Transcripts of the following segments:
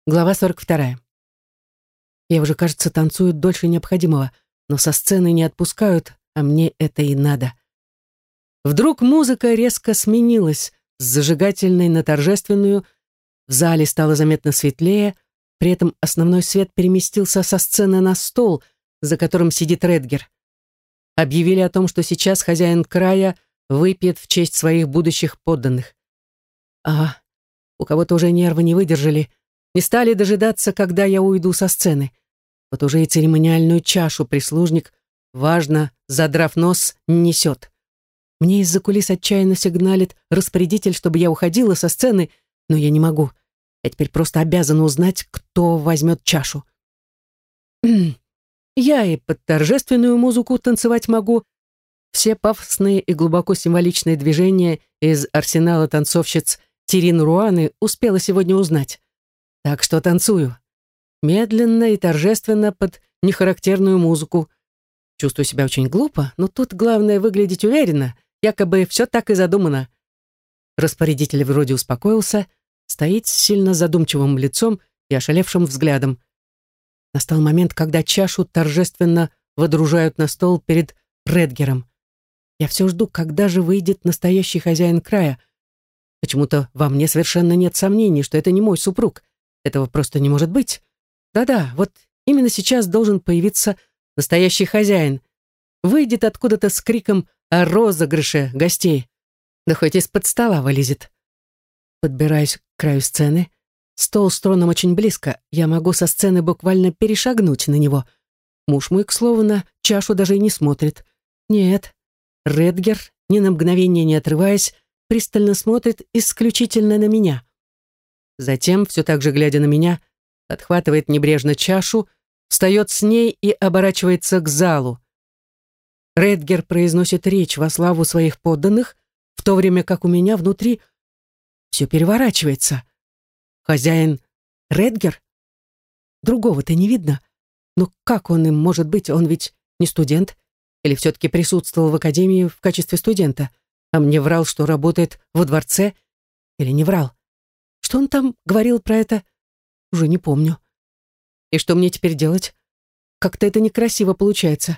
Глава 42. Я уже, кажется, танцую дольше необходимого, но со сцены не отпускают, а мне это и надо. Вдруг музыка резко сменилась с зажигательной на торжественную, в зале стало заметно светлее, при этом основной свет переместился со сцены на стол, за которым сидит Редгер. Объявили о том, что сейчас хозяин края выпьет в честь своих будущих подданных. У кого-то уже нервы не выдержали, не стали дожидаться, когда я уйду со сцены. Вот уже и церемониальную чашу прислужник, важно, задрав нос, несет. Мне из-за кулис отчаянно сигналит распорядитель, чтобы я уходила со сцены, но я не могу. Я теперь просто обязана узнать, кто возьмет чашу. Я и под торжественную музыку танцевать могу. Все пафосные и глубоко символичные движения из арсенала танцовщиц Терин Руаны успела сегодня узнать. Так что танцую. Медленно и торжественно под нехарактерную музыку. Чувствую себя очень глупо, но тут главное выглядеть уверенно, якобы все так и задумано. Распорядитель вроде успокоился, стоит с сильно задумчивым лицом и ошалевшим взглядом. Настал момент, когда чашу торжественно водружают на стол перед Редгером. Я все жду, когда же выйдет настоящий хозяин края. Почему-то во мне совершенно нет сомнений, что это не мой супруг. Этого просто не может быть. Да-да, вот именно сейчас должен появиться настоящий хозяин. Выйдет откуда-то с криком о розыгрыше гостей. Да хоть из-под стола вылезет. Подбираюсь к краю сцены. Стол с троном очень близко. Я могу со сцены буквально перешагнуть на него. Муж мой, к слову, на чашу даже и не смотрит. Нет. Редгер, ни на мгновение не отрываясь, пристально смотрит исключительно на меня. Затем, все так же глядя на меня, отхватывает небрежно чашу, встает с ней и оборачивается к залу. Редгер произносит речь во славу своих подданных, в то время как у меня внутри все переворачивается. Хозяин Редгер? Другого-то не видно. Но как он им может быть? Он ведь не студент. Или все-таки присутствовал в академии в качестве студента, а мне врал, что работает во дворце? Или не врал? Что он там говорил про это? Уже не помню. И что мне теперь делать? Как-то это некрасиво получается.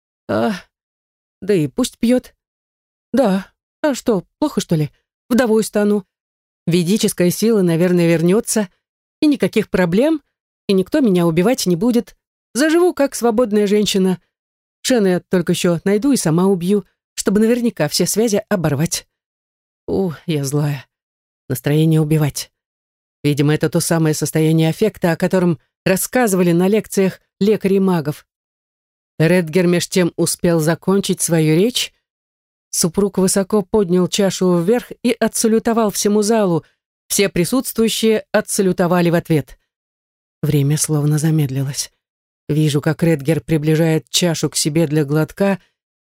Да и пусть пьет. Да, а что, плохо, что ли? Вдовой стану. Ведическая сила, наверное, вернется. И никаких проблем, и никто меня убивать не будет. Заживу, как свободная женщина. Шена я только еще найду и сама убью, чтобы наверняка все связи оборвать. Я злая. Настроение убивать. Видимо, это то самое состояние аффекта, о котором рассказывали на лекциях лекарей-магов. Редгер меж тем успел закончить свою речь. Супруг высоко поднял чашу вверх и отсалютовал всему залу. Все присутствующие отсалютовали в ответ. Время словно замедлилось. Вижу, как Редгер приближает чашу к себе для глотка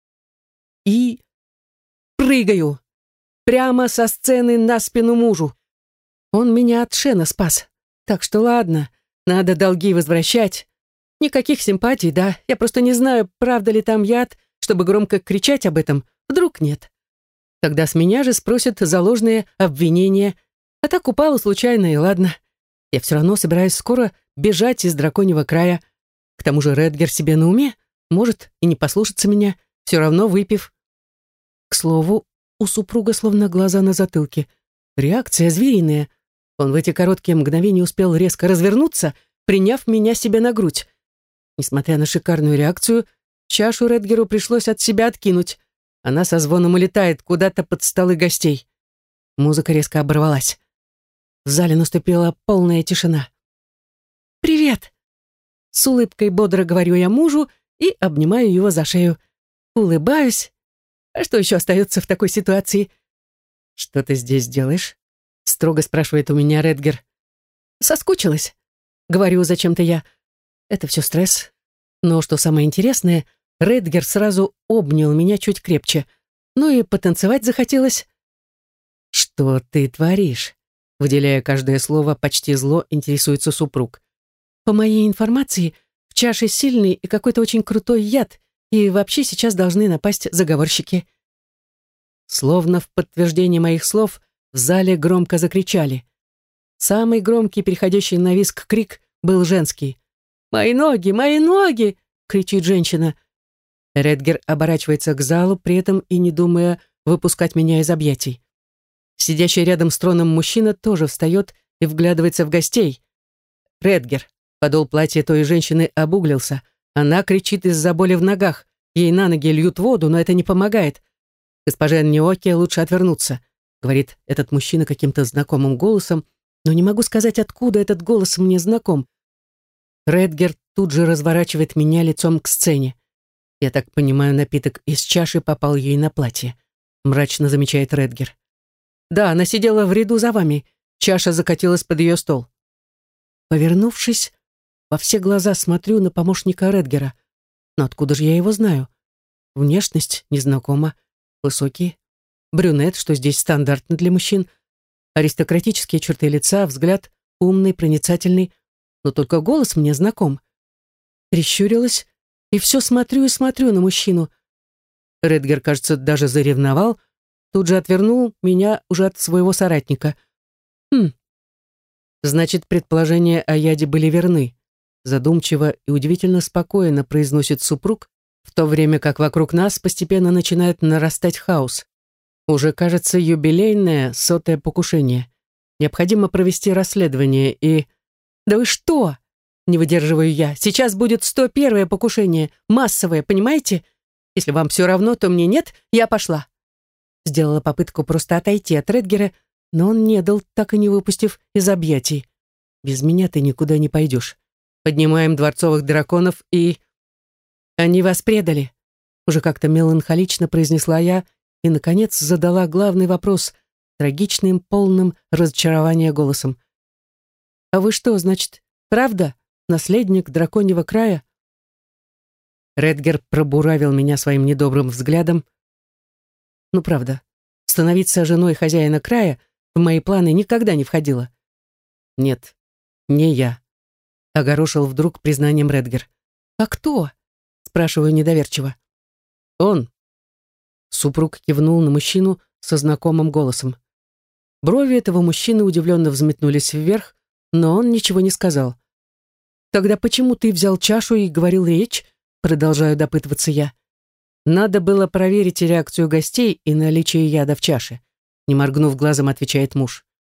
и прыгаю. Прямо со сцены на спину мужу. Он меня от Шена спас. Так что ладно, надо долги возвращать. Никаких симпатий, да. Я просто не знаю, правда ли там яд, чтобы громко кричать об этом. Вдруг нет. Тогда с меня же спросят за ложные обвинения. А так упала случайно, и ладно. Я все равно собираюсь скоро бежать из драконьего края. К тому же Редгер себе на уме, может и не послушаться меня, все равно выпив. К слову, у супруга словно глаза на затылке. Реакция звериная. Он в эти короткие мгновения успел резко развернуться, приняв меня себе на грудь. Несмотря на шикарную реакцию, чашу Редгеру пришлось от себя откинуть. Она со звоном улетает куда-то под столы гостей. Музыка резко оборвалась. В зале наступила полная тишина. «Привет!» С улыбкой бодро говорю я мужу и обнимаю его за шею. Улыбаюсь. А что еще остается в такой ситуации? «Что ты здесь делаешь?» Строго спрашивает у меня Редгер. «Соскучилась?» Говорю зачем-то я. Это все стресс. Но что самое интересное, Редгер сразу обнял меня чуть крепче. Ну и потанцевать захотелось. «Что ты творишь?» Выделяя каждое слово, почти зло интересуется супруг. «По моей информации, в чаше сильный и какой-то очень крутой яд, и вообще сейчас должны напасть заговорщики». Словно в подтверждение моих слов, в зале громко закричали. Самый громкий, переходящий на визг крик был женский. «Мои ноги! Мои ноги!» — кричит женщина. Редгер оборачивается к залу, при этом и не думая выпускать меня из объятий. Сидящий рядом с троном мужчина тоже встает и вглядывается в гостей. «Редгер!» — подол платья той женщины обуглился. Она кричит из-за боли в ногах. Ей на ноги льют воду, но это не помогает. «Госпоже Ньоки, лучше отвернуться», — говорит этот мужчина каким-то знакомым голосом, но не могу сказать, откуда этот голос мне знаком. Редгер тут же разворачивает меня лицом к сцене. Я так понимаю, напиток из чаши попал ей на платье. Мрачно замечает Редгер. «Да, она сидела в ряду за вами. Чаша закатилась под ее стол». Повернувшись, во все глаза смотрю на помощника Редгера. Но откуда же я его знаю? Внешность незнакома. Высокий. Брюнет, что здесь стандартно для мужчин. Аристократические черты лица, взгляд умный, проницательный. Но только голос мне знаком. Прищурилась и все смотрю и смотрю на мужчину. Редгер, кажется, даже заревновал. Тут же отвернул меня уже от своего соратника. Значит, предположения о яде были верны. Задумчиво и удивительно спокойно произносит супруг, в то время как вокруг нас постепенно начинает нарастать хаос. Уже, кажется, юбилейное 100-е покушение. Необходимо провести расследование и... «Да вы что?» — не выдерживаю я. «Сейчас будет 101-е покушение, массовое, понимаете? Если вам все равно, то мне нет, я пошла». Сделала попытку просто отойти от Редгера, но он не дал, так и не выпустив из объятий. «Без меня ты никуда не пойдешь. Поднимаем дворцовых драконов и...» «Они вас предали», — уже как-то меланхолично произнесла я и, наконец, задала главный вопрос трагичным, полным разочарования голосом. «А вы что, значит, правда, наследник драконьего края?» Редгер пробуравил меня своим недобрым взглядом. «Ну, правда, становиться женой хозяина края в мои планы никогда не входило». «Нет, не я», — огорошил вдруг признанием Редгер. «А кто?» — спрашиваю недоверчиво. «Он». Супруг кивнул на мужчину со знакомым голосом. Брови этого мужчины удивленно взметнулись вверх, но он ничего не сказал. «Тогда почему ты взял чашу и говорил речь?» Продолжаю допытываться я. «Надо было проверить реакцию гостей и наличие яда в чаше», не моргнув глазом, отвечает муж.